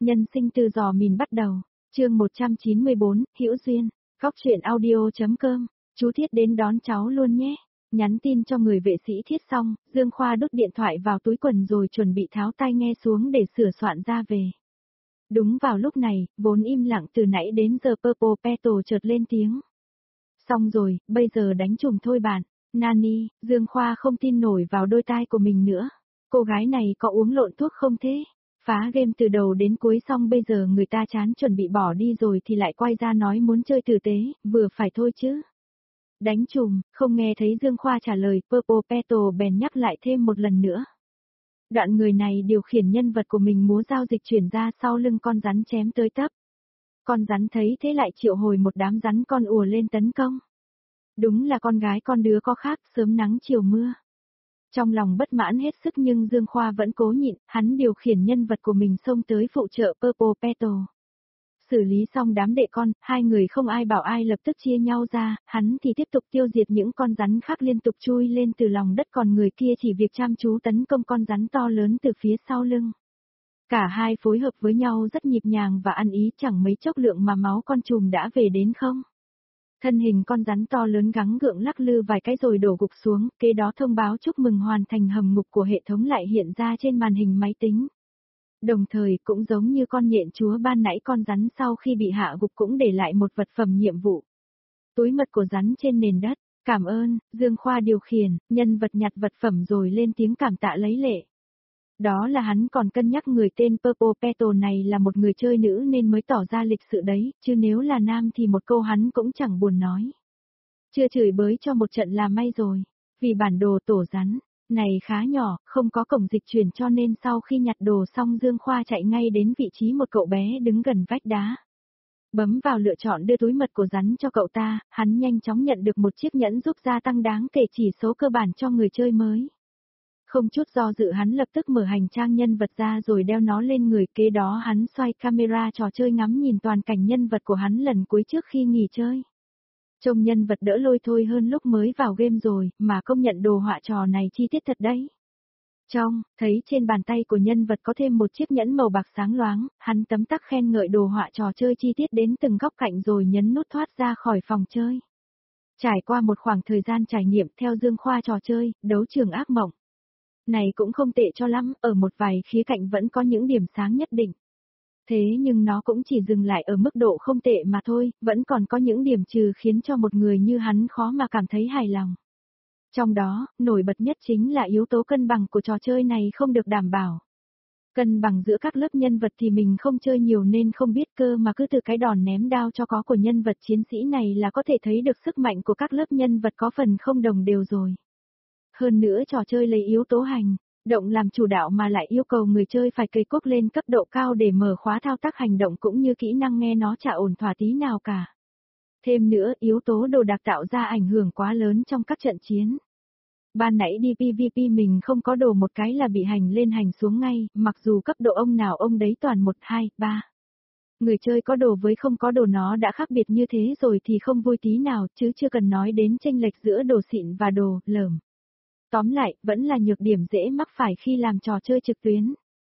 Nhân sinh từ giò mìn bắt đầu, chương 194, Hữu Duyên, góc truyện audio.com, chú Thiết đến đón cháu luôn nhé. Nhắn tin cho người vệ sĩ Thiết xong, Dương Khoa đút điện thoại vào túi quần rồi chuẩn bị tháo tai nghe xuống để sửa soạn ra về. Đúng vào lúc này, vốn im lặng từ nãy đến giờ Purple Petal chợt lên tiếng. Xong rồi, bây giờ đánh chùm thôi bạn. Nani, Dương Khoa không tin nổi vào đôi tai của mình nữa. Cô gái này có uống lộn thuốc không thế? Phá game từ đầu đến cuối xong bây giờ người ta chán chuẩn bị bỏ đi rồi thì lại quay ra nói muốn chơi tử tế, vừa phải thôi chứ. Đánh chùm, không nghe thấy Dương Khoa trả lời, Purple Petal bèn nhắc lại thêm một lần nữa. Đoạn người này điều khiển nhân vật của mình múa giao dịch chuyển ra sau lưng con rắn chém tới tấp. Con rắn thấy thế lại triệu hồi một đám rắn con ùa lên tấn công. Đúng là con gái con đứa có khác, sớm nắng chiều mưa. Trong lòng bất mãn hết sức nhưng Dương Khoa vẫn cố nhịn, hắn điều khiển nhân vật của mình xông tới phụ trợ Purple Petal. Xử lý xong đám đệ con, hai người không ai bảo ai lập tức chia nhau ra, hắn thì tiếp tục tiêu diệt những con rắn khác liên tục chui lên từ lòng đất còn người kia chỉ việc chăm chú tấn công con rắn to lớn từ phía sau lưng. Cả hai phối hợp với nhau rất nhịp nhàng và ăn ý chẳng mấy chốc lượng mà máu con trùm đã về đến không. Thân hình con rắn to lớn gắng gượng lắc lư vài cái rồi đổ gục xuống, kế đó thông báo chúc mừng hoàn thành hầm ngục của hệ thống lại hiện ra trên màn hình máy tính. Đồng thời cũng giống như con nhện chúa ban nãy con rắn sau khi bị hạ gục cũng để lại một vật phẩm nhiệm vụ. Túi mật của rắn trên nền đất, cảm ơn, Dương Khoa điều khiển, nhân vật nhặt vật phẩm rồi lên tiếng cảm tạ lấy lệ. Đó là hắn còn cân nhắc người tên Purple Petal này là một người chơi nữ nên mới tỏ ra lịch sự đấy, chứ nếu là nam thì một câu hắn cũng chẳng buồn nói. Chưa chửi bới cho một trận là may rồi, vì bản đồ tổ rắn này khá nhỏ, không có cổng dịch chuyển cho nên sau khi nhặt đồ xong Dương Khoa chạy ngay đến vị trí một cậu bé đứng gần vách đá. Bấm vào lựa chọn đưa túi mật của rắn cho cậu ta, hắn nhanh chóng nhận được một chiếc nhẫn giúp gia tăng đáng kể chỉ số cơ bản cho người chơi mới. Không chút do dự hắn lập tức mở hành trang nhân vật ra rồi đeo nó lên người, kế đó hắn xoay camera trò chơi ngắm nhìn toàn cảnh nhân vật của hắn lần cuối trước khi nghỉ chơi. Trông nhân vật đỡ lôi thôi hơn lúc mới vào game rồi, mà công nhận đồ họa trò này chi tiết thật đấy. Thấy trên bàn tay của nhân vật có thêm một chiếc nhẫn màu bạc sáng loáng, hắn tấm tắc khen ngợi đồ họa trò chơi chi tiết đến từng góc cạnh rồi nhấn nút thoát ra khỏi phòng chơi. Trải qua một khoảng thời gian trải nghiệm theo Dương Khoa trò chơi, đấu trường ác mộng này cũng không tệ cho lắm, ở một vài khía cạnh vẫn có những điểm sáng nhất định. Thế nhưng nó cũng chỉ dừng lại ở mức độ không tệ mà thôi, vẫn còn có những điểm trừ khiến cho một người như hắn khó mà cảm thấy hài lòng. Trong đó, nổi bật nhất chính là yếu tố cân bằng của trò chơi này không được đảm bảo. Cân bằng giữa các lớp nhân vật thì mình không chơi nhiều nên không biết cơ mà cứ từ cái đòn ném đao cho có của nhân vật chiến sĩ này là có thể thấy được sức mạnh của các lớp nhân vật có phần không đồng đều rồi. Hơn nữa trò chơi lấy yếu tố hành động làm chủ đạo mà lại yêu cầu người chơi phải cây quốc lên cấp độ cao để mở khóa thao tác hành động cũng như kỹ năng nghe nó chả ổn thỏa tí nào cả. Thêm nữa, yếu tố đồ đạc tạo ra ảnh hưởng quá lớn trong các trận chiến. Ban nãy đi PvP mình không có đồ một cái là bị hành lên hành xuống ngay, mặc dù cấp độ ông nào ông đấy toàn 1, 2, 3. Người chơi có đồ với không có đồ nó đã khác biệt như thế rồi thì không vui tí nào, chứ chưa cần nói đến chênh lệch giữa đồ xịn và đồ lởm. Tóm lại, vẫn là nhược điểm dễ mắc phải khi làm trò chơi trực tuyến.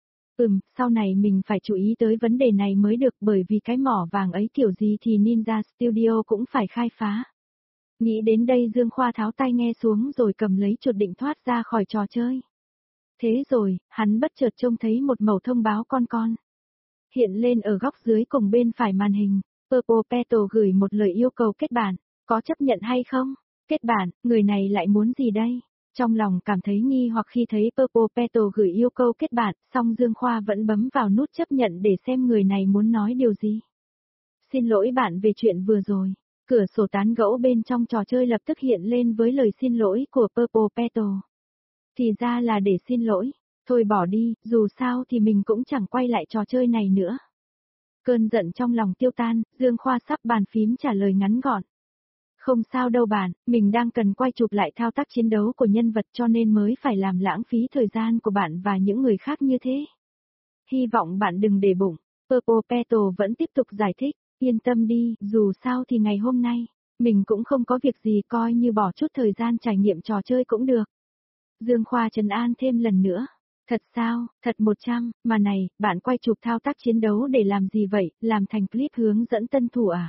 Sau này mình phải chú ý tới vấn đề này mới được bởi vì cái mỏ vàng ấy kiểu gì thì Ninja Studio cũng phải khai phá. Nghĩ đến đây Dương Khoa tháo tai nghe xuống rồi cầm lấy chuột định thoát ra khỏi trò chơi. Thế rồi, hắn bất chợt trông thấy một mẩu thông báo con. Hiện lên ở góc dưới cùng bên phải màn hình, Purple Petal gửi một lời yêu cầu kết bạn, có chấp nhận hay không? Kết bạn, người này lại muốn gì đây? Trong lòng cảm thấy nghi hoặc khi thấy Purple Petal gửi yêu cầu kết bạn, song Dương Khoa vẫn bấm vào nút chấp nhận để xem người này muốn nói điều gì. Xin lỗi bạn về chuyện vừa rồi. Cửa sổ tán gẫu bên trong trò chơi lập tức hiện lên với lời xin lỗi của Purple Petal. Thì ra là để xin lỗi, thôi bỏ đi, dù sao thì mình cũng chẳng quay lại trò chơi này nữa. Cơn giận trong lòng tiêu tan, Dương Khoa sắp bàn phím trả lời ngắn gọn. Không sao đâu bạn, mình đang cần quay chụp lại thao tác chiến đấu của nhân vật cho nên mới phải làm lãng phí thời gian của bạn và những người khác như thế. Hy vọng bạn đừng để bụng, Purple Petal vẫn tiếp tục giải thích. Yên tâm đi, dù sao thì ngày hôm nay, mình cũng không có việc gì coi như bỏ chút thời gian trải nghiệm trò chơi cũng được. Dương Khoa trấn an thêm lần nữa. Thật sao, thật 100, mà này, bạn quay chụp thao tác chiến đấu để làm gì vậy, làm thành clip hướng dẫn tân thủ à?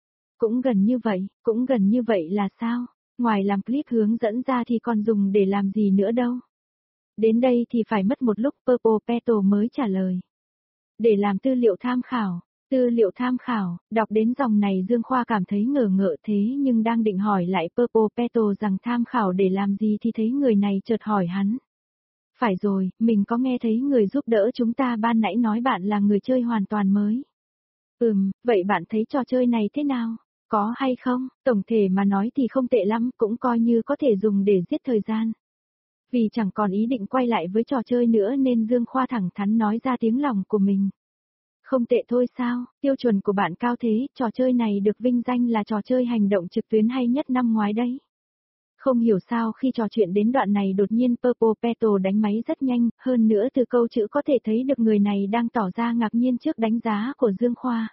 Cũng gần như vậy là sao? Ngoài làm clip hướng dẫn ra thì còn dùng để làm gì nữa đâu? Đến đây thì phải mất một lúc Purple Petal mới trả lời. Để làm tư liệu tham khảo, đọc đến dòng này Dương Khoa cảm thấy ngờ ngợ thế nhưng đang định hỏi lại Purple Petal rằng tham khảo để làm gì thì thấy người này chợt hỏi hắn. Phải rồi, mình có nghe thấy người giúp đỡ chúng ta ban nãy nói bạn là người chơi hoàn toàn mới. Vậy bạn thấy trò chơi này thế nào? Có hay không? Tổng thể mà nói thì không tệ lắm, cũng coi như có thể dùng để giết thời gian. Vì chẳng còn ý định quay lại với trò chơi nữa nên Dương Khoa thẳng thắn nói ra tiếng lòng của mình. Không tệ thôi sao, tiêu chuẩn của bạn cao thế, trò chơi này được vinh danh là trò chơi hành động trực tuyến hay nhất năm ngoái đấy. Không hiểu sao khi trò chuyện đến đoạn này đột nhiên Purple Petal đánh máy rất nhanh, hơn nữa từ câu chữ có thể thấy được người này đang tỏ ra ngạc nhiên trước đánh giá của Dương Khoa.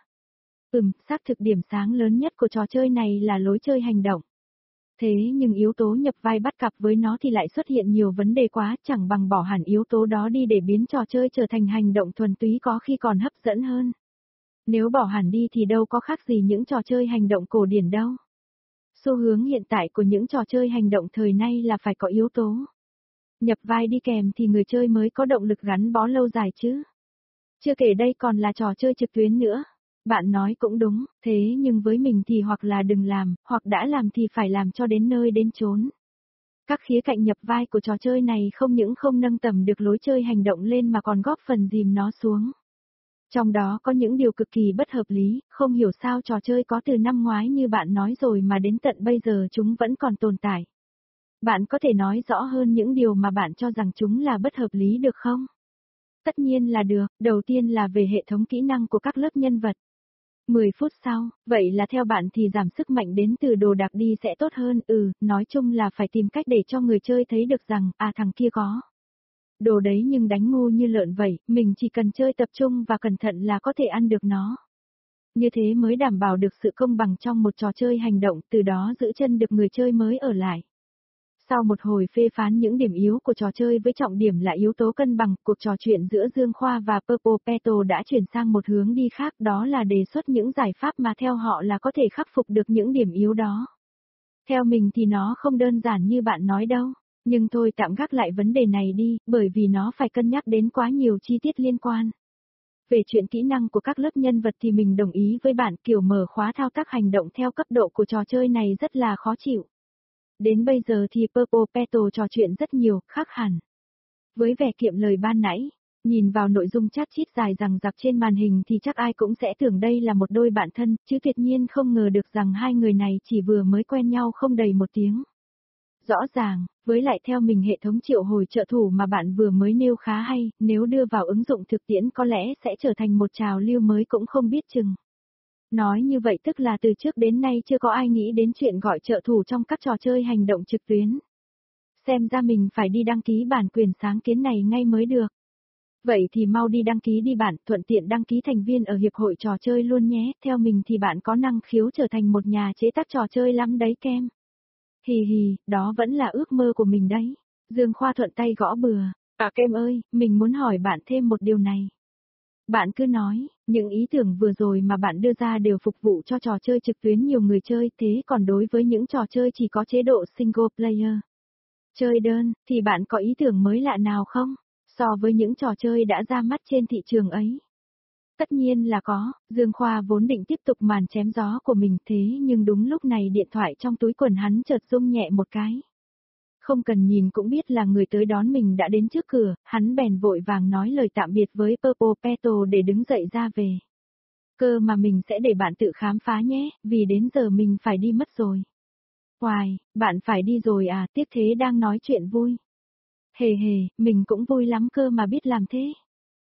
Xác thực điểm sáng lớn nhất của trò chơi này là lối chơi hành động. Thế nhưng yếu tố nhập vai bắt cặp với nó thì lại xuất hiện nhiều vấn đề quá, chẳng bằng bỏ hẳn yếu tố đó đi để biến trò chơi trở thành hành động thuần túy có khi còn hấp dẫn hơn. Nếu bỏ hẳn đi thì đâu có khác gì những trò chơi hành động cổ điển đâu. Xu hướng hiện tại của những trò chơi hành động thời nay là phải có yếu tố nhập vai đi kèm thì người chơi mới có động lực gắn bó lâu dài chứ. Chưa kể đây còn là trò chơi trực tuyến nữa. Bạn nói cũng đúng, thế nhưng với mình thì hoặc là đừng làm, hoặc đã làm thì phải làm cho đến nơi đến chốn. Các khía cạnh nhập vai của trò chơi này không những không nâng tầm được lối chơi hành động lên mà còn góp phần dìm nó xuống. Trong đó có những điều cực kỳ bất hợp lý, không hiểu sao trò chơi có từ năm ngoái như bạn nói rồi mà đến tận bây giờ chúng vẫn còn tồn tại. Bạn có thể nói rõ hơn những điều mà bạn cho rằng chúng là bất hợp lý được không? Tất nhiên là được, đầu tiên là về hệ thống kỹ năng của các lớp nhân vật. 10 phút sau, vậy là theo bạn thì giảm sức mạnh đến từ đồ đạc đi sẽ tốt hơn, nói chung là phải tìm cách để cho người chơi thấy được rằng, thằng kia có đồ đấy nhưng đánh ngu như lợn vậy, mình chỉ cần chơi tập trung và cẩn thận là có thể ăn được nó. Như thế mới đảm bảo được sự công bằng trong một trò chơi hành động, từ đó giữ chân được người chơi mới ở lại. Sau một hồi phê phán những điểm yếu của trò chơi với trọng điểm là yếu tố cân bằng, cuộc trò chuyện giữa Dương Khoa và Purple Petal đã chuyển sang một hướng đi khác, đó là đề xuất những giải pháp mà theo họ là có thể khắc phục được những điểm yếu đó. Theo mình thì nó không đơn giản như bạn nói đâu, nhưng thôi tạm gác lại vấn đề này đi, bởi vì nó phải cân nhắc đến quá nhiều chi tiết liên quan. Về chuyện kỹ năng của các lớp nhân vật thì mình đồng ý với bạn, kiểu mở khóa thao tác hành động theo cấp độ của trò chơi này rất là khó chịu. Đến bây giờ thì Purple Petal trò chuyện rất nhiều, khác hẳn. Với vẻ kiệm lời ban nãy, nhìn vào nội dung chat chít dài dằng dặc trên màn hình thì chắc ai cũng sẽ tưởng đây là một đôi bạn thân, chứ tuyệt nhiên không ngờ được rằng hai người này chỉ vừa mới quen nhau không đầy một tiếng. Rõ ràng, với lại theo mình hệ thống triệu hồi trợ thủ mà bạn vừa mới nêu khá hay, nếu đưa vào ứng dụng thực tiễn có lẽ sẽ trở thành một trào lưu mới cũng không biết chừng. Nói như vậy tức là từ trước đến nay chưa có ai nghĩ đến chuyện gọi trợ thủ trong các trò chơi hành động trực tuyến. Xem ra mình phải đi đăng ký bản quyền sáng kiến này ngay mới được. Vậy thì mau đi đăng ký đi bạn, thuận tiện đăng ký thành viên ở hiệp hội trò chơi luôn nhé. Theo mình thì bạn có năng khiếu trở thành một nhà chế tác trò chơi lắm đấy kem. Hì hì, đó vẫn là ước mơ của mình đấy. Dương Khoa thuận tay gõ bừa. Kem ơi, mình muốn hỏi bạn thêm một điều này. Bạn cứ nói, những ý tưởng vừa rồi mà bạn đưa ra đều phục vụ cho trò chơi trực tuyến nhiều người chơi, thế còn đối với những trò chơi chỉ có chế độ single player, chơi đơn, thì bạn có ý tưởng mới lạ nào không? So với những trò chơi đã ra mắt trên thị trường ấy. Tất nhiên là có, Dương Khoa vốn định tiếp tục màn chém gió của mình thế nhưng đúng lúc này điện thoại trong túi quần hắn chợt rung nhẹ một cái. Không cần nhìn cũng biết là người tới đón mình đã đến trước cửa, hắn bèn vội vàng nói lời tạm biệt với Purple Petal để đứng dậy ra về. Cơ mà mình sẽ để bạn tự khám phá nhé, vì đến giờ mình phải đi mất rồi. Hoài, bạn phải đi rồi à, tiếc thế đang nói chuyện vui. Hề hề, mình cũng vui lắm cơ mà biết làm thế.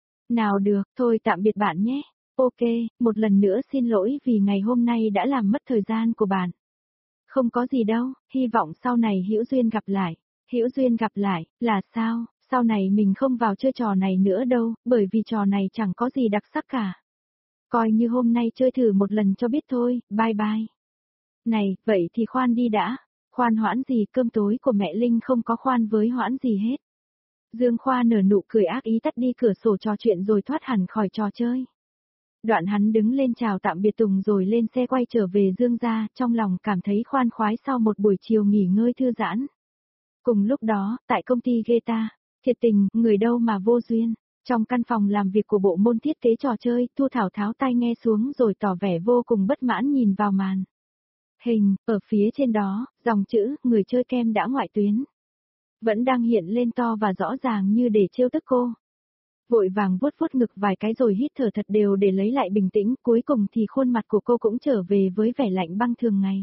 Nào được, thôi tạm biệt bạn nhé. Ok, một lần nữa xin lỗi vì ngày hôm nay đã làm mất thời gian của bạn. Không có gì đâu, hy vọng sau này hữu duyên gặp lại. Hữu duyên gặp lại, là sao? Sau này mình không vào chơi trò này nữa đâu, bởi vì trò này chẳng có gì đặc sắc cả. Coi như hôm nay chơi thử một lần cho biết thôi, bye bye. Này, vậy thì khoan đi đã. Khoan hoãn gì, cơm tối của mẹ Linh không có khoan với hoãn gì hết. Dương Khoa nở nụ cười ác ý tắt đi cửa sổ trò chuyện rồi thoát hẳn khỏi trò chơi. Đoạn hắn đứng lên chào tạm biệt Tùng rồi lên xe quay trở về Dương gia, trong lòng cảm thấy khoan khoái sau một buổi chiều nghỉ ngơi thư giãn. Cùng lúc đó, tại công ty Geta, thiệt tình, người đâu mà vô duyên. Trong căn phòng làm việc của bộ môn thiết kế trò chơi, Thu Thảo tháo tai nghe xuống rồi tỏ vẻ vô cùng bất mãn nhìn vào màn hình, ở phía trên đó, dòng chữ, người chơi kem đã ngoại tuyến. Vẫn đang hiện lên to và rõ ràng như để trêu tức cô. Vội vàng vuốt vuốt ngực vài cái rồi hít thở thật đều để lấy lại bình tĩnh, cuối cùng thì khuôn mặt của cô cũng trở về với vẻ lạnh băng thường ngày.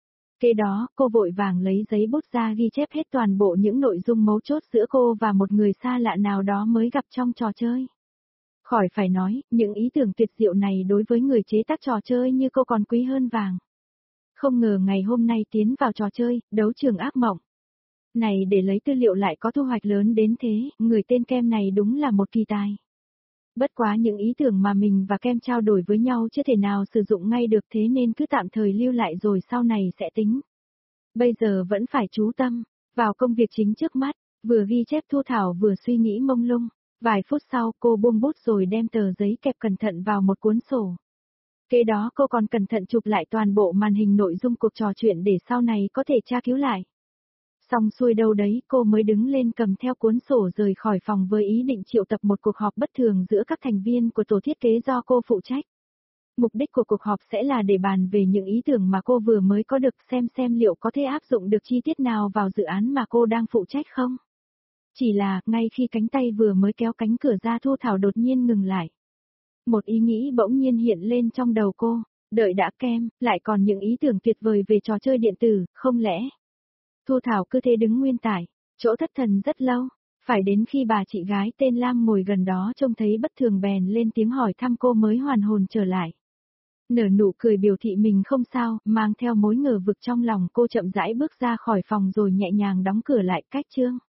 Kế đó, cô vội vàng lấy giấy bút ra ghi chép hết toàn bộ những nội dung mấu chốt giữa cô và một người xa lạ nào đó mới gặp trong trò chơi. Khỏi phải nói, những ý tưởng tuyệt diệu này đối với người chế tác trò chơi như cô còn quý hơn vàng. Không ngờ ngày hôm nay tiến vào trò chơi, đấu trường ác mộng. Này để lấy tư liệu lại có thu hoạch lớn đến thế, người tên Kem này đúng là một kỳ tài. Bất quá những ý tưởng mà mình và Kem trao đổi với nhau chưa thể nào sử dụng ngay được thế nên cứ tạm thời lưu lại rồi sau này sẽ tính. Bây giờ vẫn phải chú tâm, vào công việc chính trước mắt, vừa ghi chép Thu Thảo vừa suy nghĩ mông lung. Vài phút sau cô buông bút rồi đem tờ giấy kẹp cẩn thận vào một cuốn sổ. Kế đó cô còn cẩn thận chụp lại toàn bộ màn hình nội dung cuộc trò chuyện để sau này có thể tra cứu lại. Xong xuôi đâu đấy cô mới đứng lên cầm theo cuốn sổ rời khỏi phòng với ý định triệu tập một cuộc họp bất thường giữa các thành viên của tổ thiết kế do cô phụ trách. Mục đích của cuộc họp sẽ là để bàn về những ý tưởng mà cô vừa mới có được xem liệu có thể áp dụng được chi tiết nào vào dự án mà cô đang phụ trách không. Chỉ là, ngay khi cánh tay vừa mới kéo cánh cửa ra Thu Thảo đột nhiên ngừng lại. Một ý nghĩ bỗng nhiên hiện lên trong đầu cô, đợi đã Kem, lại còn những ý tưởng tuyệt vời về trò chơi điện tử, không lẽ? Thu Thảo cứ thế đứng nguyên tại, chỗ thất thần rất lâu, phải đến khi bà chị gái tên Lam ngồi gần đó trông thấy bất thường bèn lên tiếng hỏi thăm cô mới hoàn hồn trở lại. Nở nụ cười biểu thị mình không sao, mang theo mối ngờ vực trong lòng cô chậm rãi bước ra khỏi phòng rồi nhẹ nhàng đóng cửa lại cách chương.